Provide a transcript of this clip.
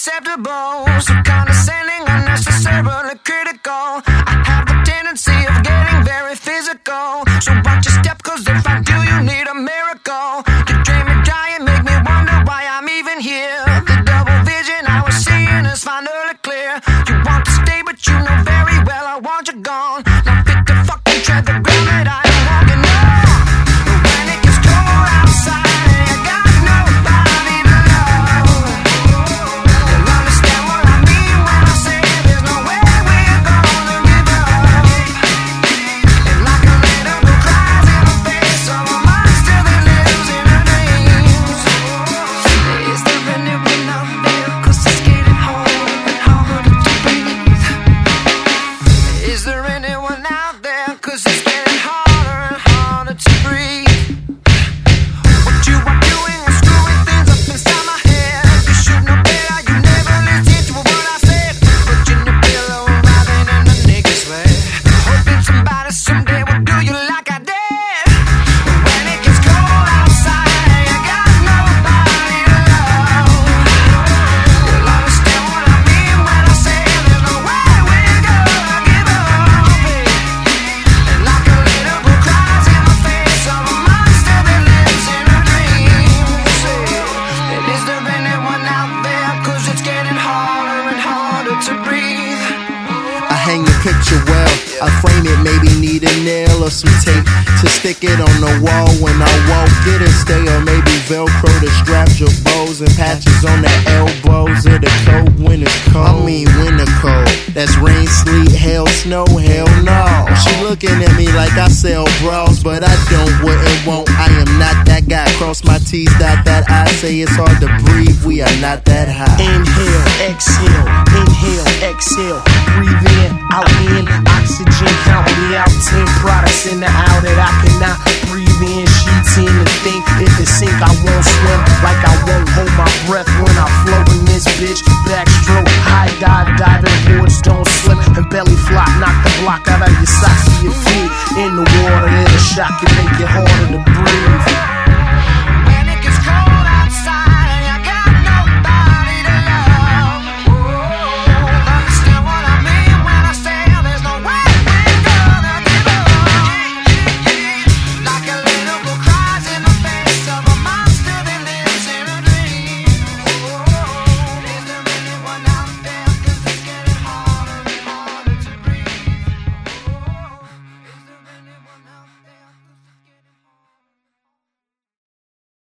unacceptable, so condescending, unnecessarily critical. I have the tendency of getting very physical, so watch your step, cause if I do, you need a miracle. You drain me dry and make me wonder why I'm even here. The double vision I was seeing is finally clear. You want to stay, but you know very well I want you gone. Not fit to fucking tread the ground that I am walking on. When it gets cold outside and you got nobody to love, you'll understand what I mean when I say there's no way we're gonna give up. And like a little girl cries in the face of a monster that lives in her dreams. Is there anyone out there? 'Cause it's getting harder and harder to breathe. Is there anyone out there? 'Cause it's getting harder and harder to breathe. What you are doing is screwing things up inside my head. You should know better, you never listen to what I said. Put you in the pillow and writhing in the naked sweat, hoping somebody someday will do you like I did. When it gets cold outside and you got nobody to love, you'll understand what I mean when I say there's no way we're gonna give up. And like a little girl cries in the face of a monster that lives in her dreams. And is there anyone out there? 'Cause it's getting harder and harder to breathe. I hang the picture well, I frame it, maybe need a nail or some tape to stick it on the wall when I walk. Get it stay, or maybe Velcro to strap your bows and patches on the elbows of the coat when it's cold. I mean winter cold, that's rain, sleet, hail, snow, hell no. She looking at me like I sell bras, but I don't, wouldn't, won't. I am not that guy. Cross my T's, dot that I. Say it's hard to breathe, we are not that high. Inhale, exhale, inhale, exhale. Breathe in, out in, oxygen, count me out. 10 products in the aisle that I cannot breathe in. Sheets in the thing, if it sink I won't swim. Like I won't hold my breath when I float in this bitch. Backstroke, high dive, diving boards don't slip. And belly flop, knock the block out of your socks to your feet. In the water, it'll shock you, make it harder to breathe.